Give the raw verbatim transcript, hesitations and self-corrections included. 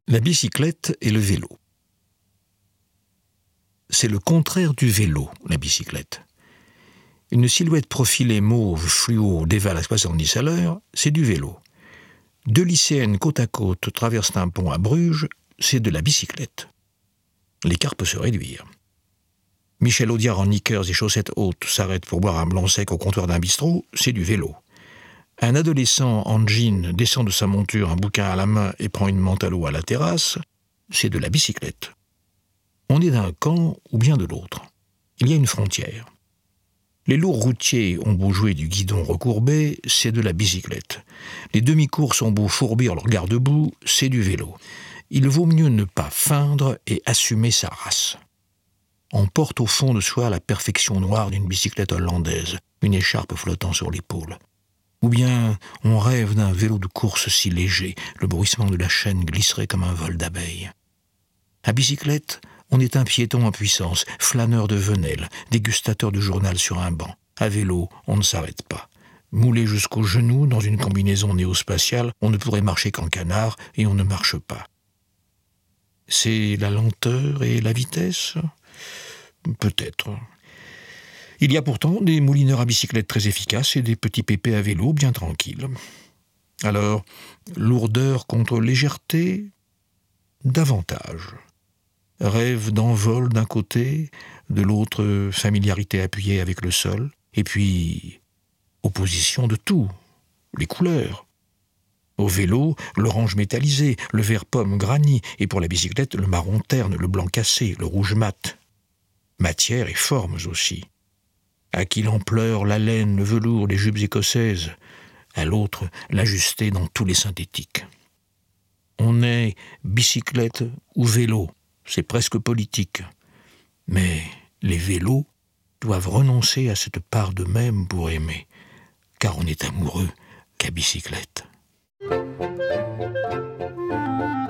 La bicyclette et le vélo. C'est le contraire du vélo, la bicyclette. Une silhouette profilée mauve fluo dévale à soixante-dix à l'heure, c'est du vélo. Deux lycéennes côte à côte traversent un pont à Bruges, c'est de la bicyclette. L'écart peut se réduire. Michel Audiard en knickers et chaussettes hautes s'arrête pour boire un blanc sec au comptoir d'un bistrot, c'est du vélo. Un adolescent en jean descend de sa monture un bouquin à la main et prend une menthe à l'eau à la terrasse, c'est de la bicyclette. On est d'un camp ou bien de l'autre. Il y a une frontière. Les lourds routiers ont beau jouer du guidon recourbé, c'est de la bicyclette. Les demi-courses ont beau fourbir leur garde-boue, c'est du vélo. Il vaut mieux ne pas feindre et assumer sa race. On porte au fond de soi la perfection noire d'une bicyclette hollandaise, une écharpe flottant sur l'épaule. Ou bien on rêve d'un vélo de course si léger, le bruissement de la chaîne glisserait comme un vol d'abeilles. À bicyclette, on est un piéton en puissance, flâneur de Venelle, dégustateur de journal sur un banc. À vélo, on ne s'arrête pas. Moulé jusqu'aux genoux dans une combinaison néospatiale, on ne pourrait marcher qu'en canard et on ne marche pas. C'est la lenteur et la vitesse ? Peut-être. Il y a pourtant des moulineurs à bicyclette très efficaces et des petits pépés à vélo bien tranquilles. Alors, lourdeur contre légèreté ? Davantage. Rêve d'envol d'un côté, de l'autre familiarité appuyée avec le sol, et puis opposition de tout, les couleurs. Au vélo, l'orange métallisé, le vert pomme granit, et pour la bicyclette, le marron terne, le blanc cassé, le rouge mat. Matière et formes aussi. À qui l'ampleur, la laine, le velours, les jupes écossaises, à l'autre, l'ajuster dans tous les synthétiques. On est bicyclette ou vélo, c'est presque politique. Mais les vélos doivent renoncer à cette part d'eux-mêmes pour aimer, car on est amoureux qu'à bicyclette.